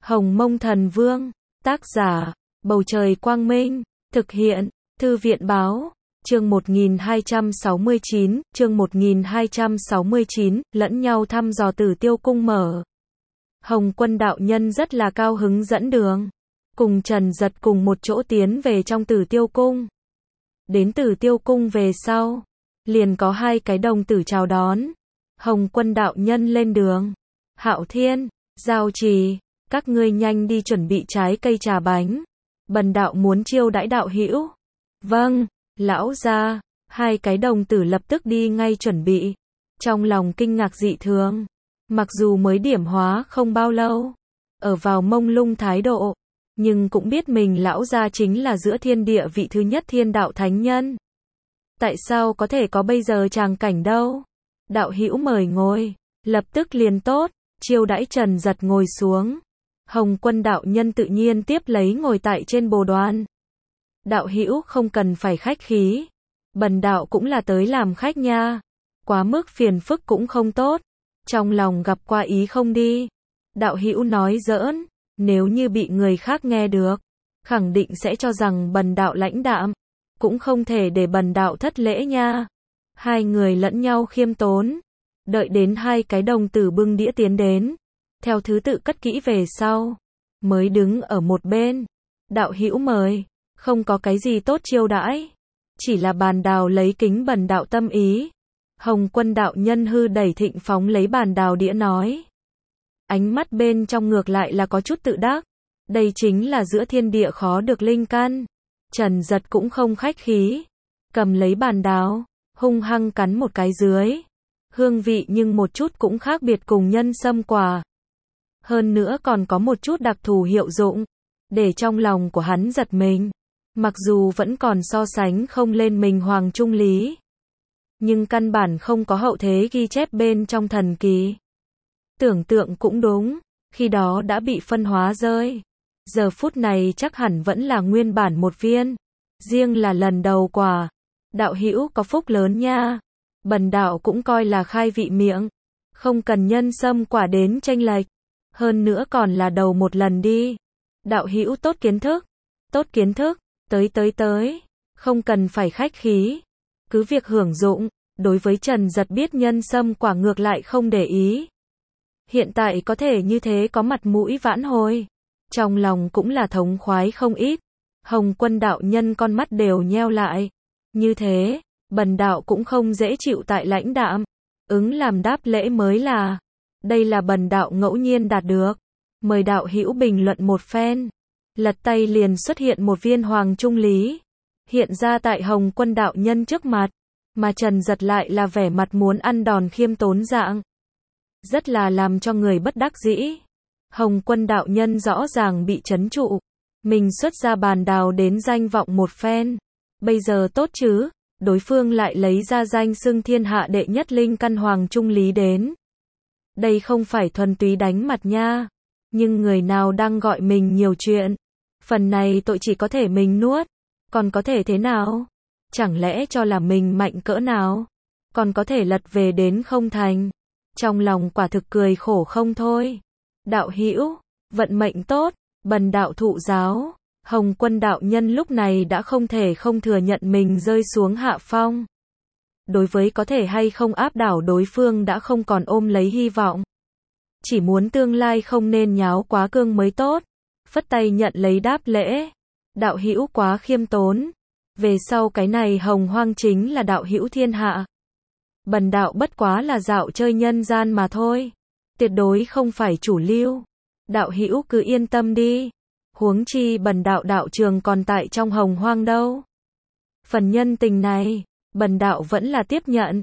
Hồng Mông Thần Vương, tác giả, Bầu Trời Quang Minh, thực hiện, Thư viện Báo, chương 1269, lẫn nhau thăm dò Tử Tiêu Cung mở. Hồng Quân đạo nhân rất là cao hứng dẫn đường, cùng Trần Giật cùng một chỗ tiến về trong Tử Tiêu Cung. Đến Tử Tiêu Cung về sau, liền có hai cái đồng tử chào đón. Hồng Quân đạo nhân lên đường. Hạo Thiên, Giao Trì, các ngươi nhanh đi chuẩn bị trái cây trà bánh. Bần đạo muốn chiêu đãi đạo hữu. Vâng, lão gia. Hai cái đồng tử lập tức đi ngay chuẩn bị. Trong lòng kinh ngạc dị thường. Mặc dù mới điểm hóa không bao lâu, ở vào mông lung thái độ, nhưng cũng biết mình lão gia chính là giữa thiên địa vị thứ nhất thiên đạo thánh nhân. Tại sao có thể có bây giờ tràng cảnh đâu? Đạo hữu mời ngồi, lập tức liền tốt, chiêu đãi Trần Giật ngồi xuống. Hồng Quân đạo nhân tự nhiên tiếp lấy ngồi tại trên bồ đoàn. Đạo hữu không cần phải khách khí, bần đạo cũng là tới làm khách nha, quá mức phiền phức cũng không tốt, trong lòng gặp qua ý không đi. Đạo hữu nói giỡn, nếu như bị người khác nghe được, khẳng định sẽ cho rằng bần đạo lãnh đạm, cũng không thể để bần đạo thất lễ nha. Hai người lẫn nhau khiêm tốn, đợi đến hai cái đồng tử bưng đĩa tiến đến, theo thứ tự cất kỹ về sau, mới đứng ở một bên. Đạo hữu mời, không có cái gì tốt chiêu đãi, chỉ là bàn đào lấy kính bần đạo tâm ý. Hồng Quân đạo nhân hư đẩy thịnh phóng lấy bàn đào đĩa nói. Ánh mắt bên trong ngược lại là có chút tự đắc, đây chính là giữa thiên địa khó được linh căn. Trần Giật cũng không khách khí, cầm lấy bàn đào, hung hăng cắn một cái dưới. Hương vị nhưng một chút cũng khác biệt cùng nhân sâm quả. Hơn nữa còn có một chút đặc thù hiệu dụng, để trong lòng của hắn giật mình. Mặc dù vẫn còn so sánh không lên mình Hoàng Trung Lý, nhưng căn bản không có hậu thế ghi chép bên trong thần kỳ. Tưởng tượng cũng đúng, khi đó đã bị phân hóa rơi. Giờ phút này chắc hẳn vẫn là nguyên bản một viên. Riêng là lần đầu quả, đạo hữu có phúc lớn nha. Bần đạo cũng coi là khai vị miệng, không cần nhân sâm quả đến chênh lệch, hơn nữa còn là đầu một lần đi. Đạo hữu tốt kiến thức, tới, không cần phải khách khí, cứ việc hưởng dụng. Đối với Trần Giật biết nhân sâm quả ngược lại không để ý. Hiện tại có thể như thế có mặt mũi vãn hồi, trong lòng cũng là thống khoái không ít. Hồng Quân đạo nhân con mắt đều nheo lại. Như thế, bần đạo cũng không dễ chịu tại lãnh đạm, ứng làm đáp lễ mới là. Đây là bần đạo ngẫu nhiên đạt được, mời đạo hữu bình luận một phen. Lật tay liền xuất hiện một viên Hoàng Trung Lý, hiện ra tại Hồng Quân đạo nhân trước mặt, mà Trần Giật lại là vẻ mặt muốn ăn đòn khiêm tốn dạng, rất là làm cho người bất đắc dĩ. Hồng Quân đạo nhân rõ ràng bị trấn trụ, mình xuất ra bàn đào đến danh vọng một phen, bây giờ tốt chứ, đối phương lại lấy ra danh xưng thiên hạ đệ nhất linh căn Hoàng Trung Lý đến. Đây không phải thuần túy đánh mặt nha, nhưng người nào đang gọi mình nhiều chuyện, phần này tội chỉ có thể mình nuốt, còn có thể thế nào? Chẳng lẽ cho là mình mạnh cỡ nào, còn có thể lật về đến không thành? Trong lòng quả thực cười khổ không thôi. Đạo hữu, vận mệnh tốt, bần đạo thụ giáo. Hồng Quân đạo nhân lúc này đã không thể không thừa nhận mình rơi xuống hạ phong. Đối với có thể hay không áp đảo đối phương đã không còn ôm lấy hy vọng. Chỉ muốn tương lai không nên nháo quá cương mới tốt. Phất tay nhận lấy đáp lễ. Đạo hữu quá khiêm tốn. Về sau cái này hồng hoang chính là đạo hữu thiên hạ. Bần đạo bất quá là dạo chơi nhân gian mà thôi, tuyệt đối không phải chủ lưu. Đạo hữu cứ yên tâm đi, huống chi bần đạo đạo trường còn tại trong hồng hoang đâu. Phần nhân tình này, bần đạo vẫn là tiếp nhận.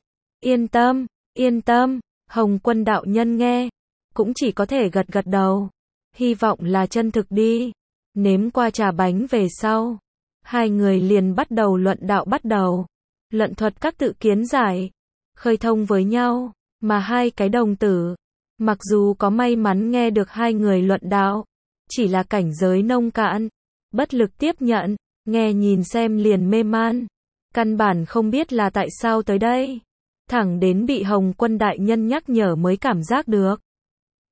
Yên tâm, Hồng Quân đạo nhân nghe, cũng chỉ có thể gật gật đầu. Hy vọng là chân thực đi. Nếm qua trà bánh về sau, hai người liền bắt đầu luận đạo luận thuật các tự kiến giải, khơi thông với nhau, mà hai cái đồng tử, mặc dù có may mắn nghe được hai người luận đạo, chỉ là cảnh giới nông cạn, bất lực tiếp nhận, nghe nhìn xem liền mê man, căn bản không biết là tại sao tới đây, thẳng đến bị Hồng Quân đại nhân nhắc nhở mới cảm giác được.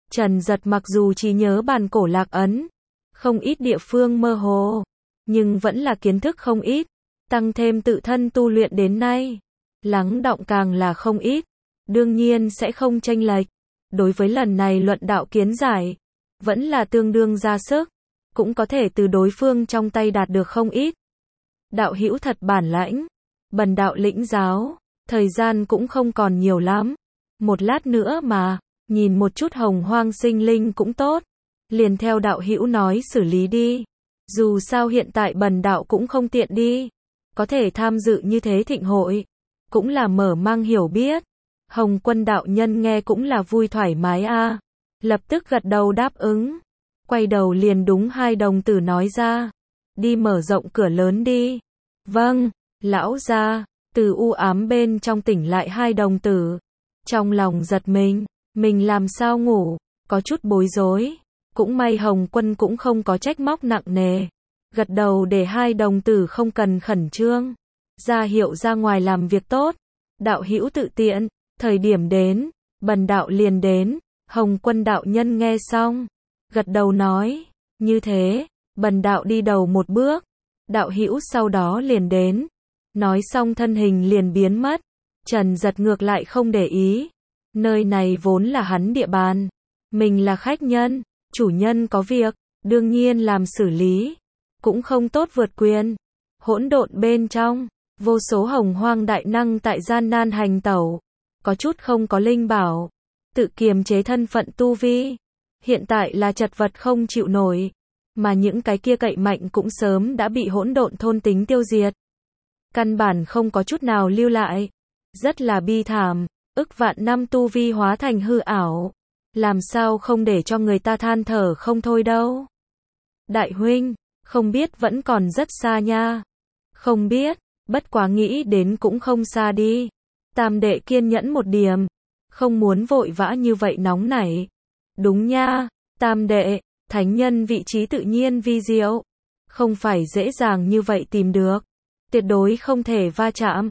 Trần Giật mặc dù chỉ nhớ bàn cổ lạc ấn, không ít địa phương mơ hồ, nhưng vẫn là kiến thức không ít, tăng thêm tự thân tu luyện đến nay, lắng đọng càng là không ít, đương nhiên sẽ không chênh lệch. Đối với lần này luận đạo kiến giải, vẫn là tương đương ra sức, cũng có thể từ đối phương trong tay đạt được không ít. Đạo hữu thật bản lãnh, bần đạo lĩnh giáo, thời gian cũng không còn nhiều lắm, một lát nữa mà, nhìn một chút hồng hoang sinh linh cũng tốt, liền theo đạo hữu nói xử lý đi, dù sao hiện tại bần đạo cũng không tiện đi, có thể tham dự như thế thịnh hội, cũng là mở mang hiểu biết. Hồng Quân đạo nhân nghe cũng là vui thoải mái a, lập tức gật đầu đáp ứng, quay đầu liền đúng hai đồng tử nói ra, đi mở rộng cửa lớn đi. Vâng, lão gia. Từ u ám bên trong tỉnh lại hai đồng tử, trong lòng giật mình làm sao ngủ, có chút bối rối, cũng may Hồng Quân cũng không có trách móc nặng nề, gật đầu để hai đồng tử không cần khẩn trương, ra hiệu ra ngoài làm việc tốt, đạo hữu tự tiện, thời điểm đến, bần đạo liền đến. Hồng Quân đạo nhân nghe xong, gật đầu nói, như thế, bần đạo đi đầu một bước, đạo hữu sau đó liền đến. Nói xong thân hình liền biến mất, Trần Giật ngược lại không để ý, nơi này vốn là hắn địa bàn, mình là khách nhân, chủ nhân có việc, đương nhiên làm xử lý, cũng không tốt vượt quyền. Hỗn độn bên trong, vô số hồng hoang đại năng tại gian nan hành tẩu, có chút không có linh bảo, tự kiềm chế thân phận tu vi, hiện tại là chật vật không chịu nổi, mà những cái kia cậy mạnh cũng sớm đã bị hỗn độn thôn tính tiêu diệt. Căn bản không có chút nào lưu lại, rất là bi thảm, ức vạn năm tu vi hóa thành hư ảo, làm sao không để cho người ta than thở không thôi đâu. Đại huynh, không biết vẫn còn rất xa nha. Không biết, bất quá nghĩ đến cũng không xa đi. Tam đệ kiên nhẫn một điểm, không muốn vội vã như vậy nóng nảy. Đúng nha, tam đệ, thánh nhân vị trí tự nhiên vi diệu, không phải dễ dàng như vậy tìm được. Tuyệt đối không thể va chạm.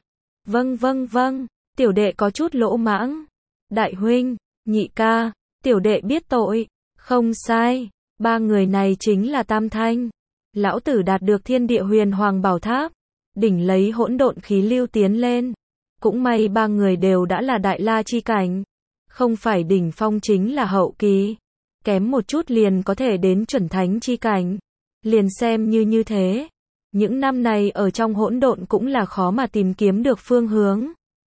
Vâng, tiểu đệ có chút lỗ mãng. Đại huynh, nhị ca, tiểu đệ biết tội. Không sai, ba người này chính là Tam Thanh. Lão tử đạt được thiên địa huyền hoàng bảo tháp, đỉnh lấy hỗn độn khí lưu tiến lên. Cũng may ba người đều đã là đại la chi cảnh, không phải đỉnh phong chính là hậu kỳ, kém một chút liền có thể đến chuẩn thánh chi cảnh. Liền xem như thế. Những năm này ở trong hỗn độn cũng là khó mà tìm kiếm được phương hướng.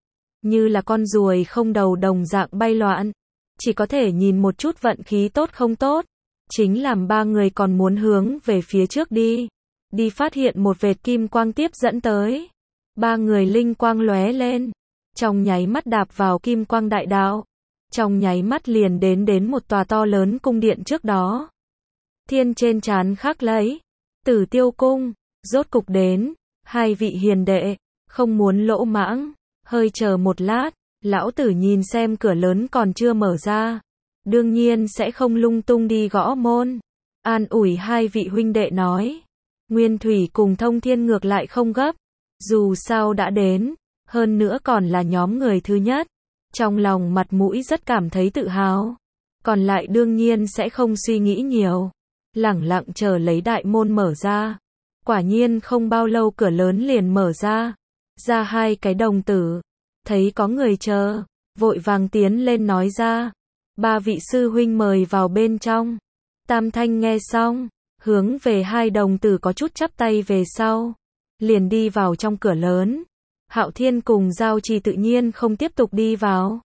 Như là con ruồi không đầu đồng dạng bay loạn. Chỉ có thể nhìn một chút vận khí tốt không tốt. Chính làm ba người còn muốn hướng về phía trước đi. Đi phát hiện một vệt kim quang tiếp dẫn tới. Ba người linh quang lóe lên. Trong nháy mắt đạp vào kim quang đại đạo. Trong nháy mắt liền đến một tòa to lớn cung điện trước đó. Thiên trên trán khắc lấy Tử Tiêu Cung. Rốt cục đến, hai vị hiền đệ, không muốn lỗ mãng, hơi chờ một lát, lão tử nhìn xem cửa lớn còn chưa mở ra, đương nhiên sẽ không lung tung đi gõ môn. An ủi hai vị huynh đệ nói, Nguyên Thủy cùng Thông Thiên ngược lại không gấp, dù sao đã đến, hơn nữa còn là nhóm người thứ nhất, trong lòng mặt mũi rất cảm thấy tự hào, còn lại đương nhiên sẽ không suy nghĩ nhiều, lẳng lặng chờ lấy đại môn mở ra. Quả nhiên không bao lâu cửa lớn liền mở ra, ra hai cái đồng tử, thấy có người chờ, vội vàng tiến lên nói ra, ba vị sư huynh mời vào bên trong. Tam Thanh nghe xong, hướng về hai đồng tử có chút chắp tay về sau, liền đi vào trong cửa lớn. Hạo Thiên cùng Giao Trì tự nhiên không tiếp tục đi vào,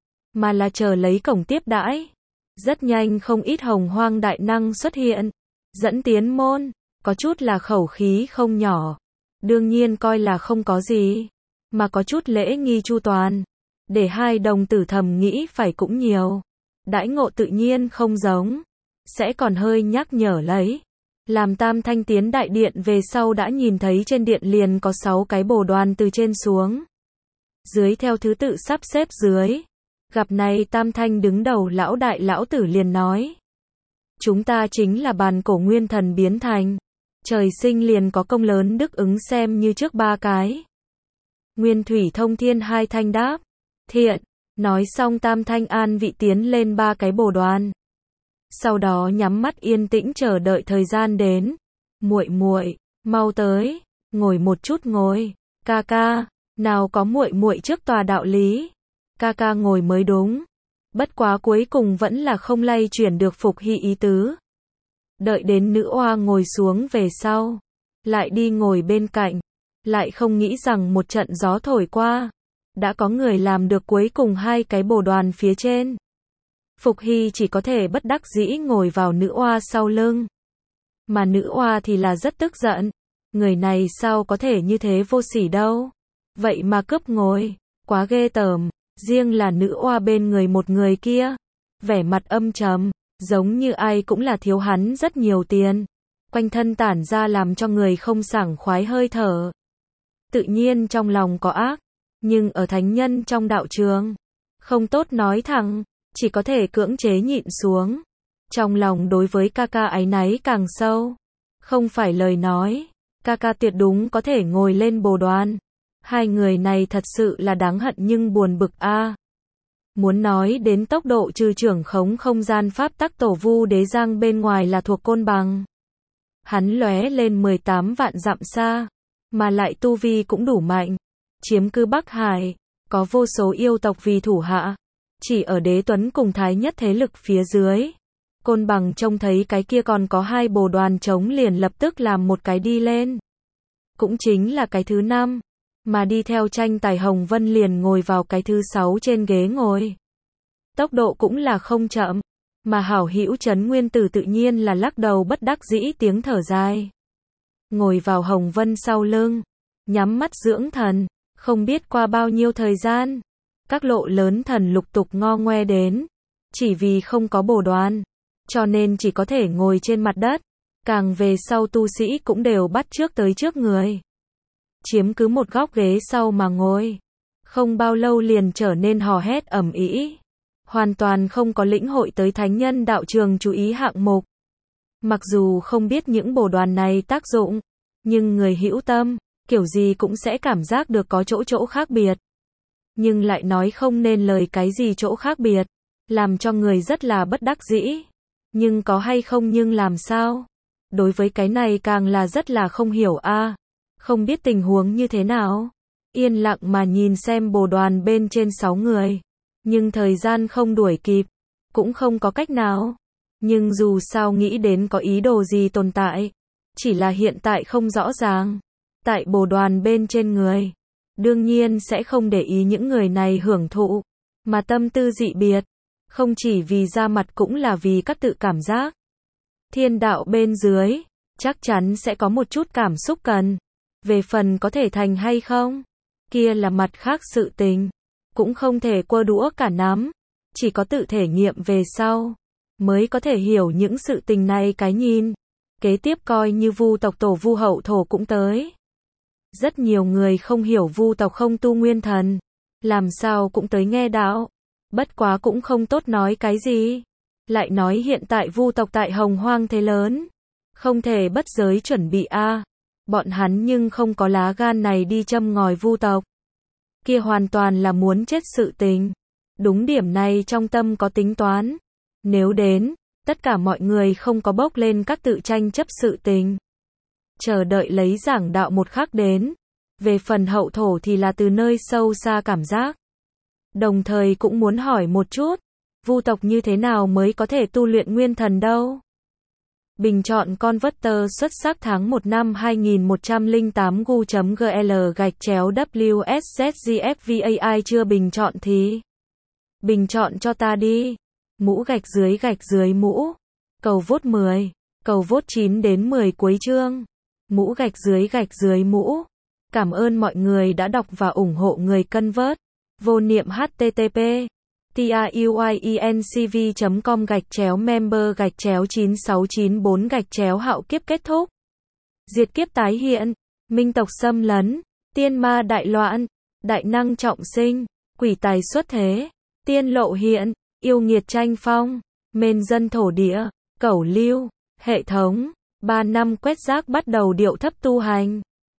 mà là chờ lấy cổng tiếp đãi. Rất nhanh không ít hồng hoang đại năng xuất hiện, dẫn tiến môn. Có chút là khẩu khí không nhỏ, đương nhiên coi là không có gì, mà có chút lễ nghi chu toàn, để hai đồng tử thầm nghĩ phải cũng nhiều. Đãi ngộ tự nhiên không giống, sẽ còn hơi nhắc nhở lấy. Làm Tam Thanh tiến đại điện về sau đã nhìn thấy trên điện liền có 6 cái bồ đoàn từ trên xuống. Dưới theo thứ tự sắp xếp dưới. Gặp này Tam Thanh đứng đầu lão đại lão tử liền nói. Chúng ta chính là bàn cổ nguyên thần biến thành. Trời sinh liền có công lớn đức ứng xem như trước 3 cái. Nguyên Thủy Thông Thiên hai thanh đáp. Thiện. Nói xong Tam Thanh an vị tiến lên 3 cái bồ đoàn. Sau đó nhắm mắt yên tĩnh chờ đợi thời gian đến. Muội muội, mau tới, ngồi một chút ngồi. Ca ca, nào có muội muội trước tòa đạo lý. Ca ca ngồi mới đúng. Bất quá cuối cùng vẫn là không lay chuyển được Phục Hy ý tứ. Đợi đến nữ oa ngồi xuống về sau, lại đi ngồi bên cạnh, lại không nghĩ rằng một trận gió thổi qua, đã có người làm được cuối cùng hai cái bồ đoàn phía trên. Phục Hy chỉ có thể bất đắc dĩ ngồi vào nữ oa sau lưng. Mà nữ oa thì là rất tức giận, người này sao có thể như thế vô sỉ đâu. Vậy mà cướp ngồi, quá ghê tởm. Riêng là nữ oa bên người một người kia, vẻ mặt âm trầm, giống như ai cũng là thiếu hắn rất nhiều tiền. Quanh thân tản ra làm cho người không sảng khoái hơi thở. Tự nhiên trong lòng có ác, nhưng ở thánh nhân trong đạo trường, không tốt nói thẳng, chỉ có thể cưỡng chế nhịn xuống. Trong lòng đối với ca ca áy náy càng sâu. Không phải lời nói, ca ca tuyệt đúng có thể ngồi lên bồ đoàn. Hai người này thật sự là đáng hận nhưng buồn bực a. Muốn nói đến tốc độ trừ trưởng khống không gian pháp tắc tổ vu đế giang bên ngoài là thuộc côn bằng. Hắn lóe lên 18 vạn dặm xa, mà lại tu vi cũng đủ mạnh, chiếm cứ Bắc Hải, có vô số yêu tộc vì thủ hạ, chỉ ở Đế Tuấn cùng Thái Nhất thế lực phía dưới. Côn bằng trông thấy cái kia còn có hai bồ đoàn trống liền lập tức làm một cái đi lên. Cũng chính là cái thứ 5. Mà đi theo tranh tài Hồng Vân liền ngồi vào cái thứ 6 trên ghế ngồi. Tốc độ cũng là không chậm, mà hảo hữu Trấn Nguyên Tử tự nhiên là lắc đầu bất đắc dĩ tiếng thở dài. Ngồi vào Hồng Vân sau lưng, nhắm mắt dưỡng thần, không biết qua bao nhiêu thời gian, các lộ lớn thần lục tục ngo ngoe đến, chỉ vì không có bồ đoàn, cho nên chỉ có thể ngồi trên mặt đất, càng về sau tu sĩ cũng đều bắt chước tới trước người. Chiếm cứ một góc ghế sau mà ngồi. Không bao lâu liền trở nên hò hét ầm ĩ. Hoàn toàn không có lĩnh hội tới thánh nhân đạo trường chú ý hạng mục. Mặc dù không biết những bồ đoàn này tác dụng, nhưng người hữu tâm, kiểu gì cũng sẽ cảm giác được có chỗ khác biệt. Nhưng lại nói không nên lời cái gì chỗ khác biệt, làm cho người rất là bất đắc dĩ. Nhưng có hay không nhưng làm sao? Đối với cái này càng là rất là không hiểu a. Không biết tình huống như thế nào. Yên lặng mà nhìn xem bồ đoàn bên trên 6 người. Nhưng thời gian không đuổi kịp. Cũng không có cách nào. Nhưng dù sao nghĩ đến có ý đồ gì tồn tại. Chỉ là hiện tại không rõ ràng. Tại bồ đoàn bên trên người. Đương nhiên sẽ không để ý những người này hưởng thụ. Mà tâm tư dị biệt. Không chỉ vì da mặt cũng là vì các tự cảm giác. Thiên đạo bên dưới. Chắc chắn sẽ có một chút cảm xúc cần. Về phần có thể thành hay không, kia là mặt khác sự tình, cũng không thể quơ đũa cả nắm, chỉ có tự thể nghiệm về sau, mới có thể hiểu những sự tình này cái nhìn. Kế tiếp coi như Vu tộc tổ Vu hậu thổ cũng tới. Rất nhiều người không hiểu Vu tộc không tu nguyên thần, làm sao cũng tới nghe đạo, bất quá cũng không tốt nói cái gì. Lại nói hiện tại Vu tộc tại Hồng Hoang thế lớn, không thể bất giới chuẩn bị a. Bọn hắn nhưng không có lá gan này đi châm ngòi Vu tộc. Kia hoàn toàn là muốn chết sự tình. Đúng điểm này trong tâm có tính toán. Nếu đến, tất cả mọi người không có bốc lên các tự tranh chấp sự tình. Chờ đợi lấy giảng đạo một khắc đến. Về phần hậu thổ thì là từ nơi sâu xa cảm giác. Đồng thời cũng muốn hỏi một chút, Vu tộc như thế nào mới có thể tu luyện nguyên thần đâu? Bình chọn Converter xuất sắc tháng 1 năm 2108 gu.gl/WSZGFVAI chưa bình chọn thì bình chọn cho ta đi. Mũ gạch dưới mũ. Cầu vote 10. Cầu vote 9 đến 10 cuối chương. Mũ gạch dưới mũ. Cảm ơn mọi người đã đọc và ủng hộ người Convert. Vô niệm http tiuyecom/member/9694/hạo kiếp kết thúc. Diệt kiếp tái hiện, minh tộc xâm lấn, tiên ma đại loạn, đại năng trọng sinh, quỷ tài xuất thế, tiên lộ hiện, yêu nghiệt tranh phong, mên dân thổ địa, cẩu lưu, hệ thống, 3 năm quét rác bắt đầu điệu thấp tu hành.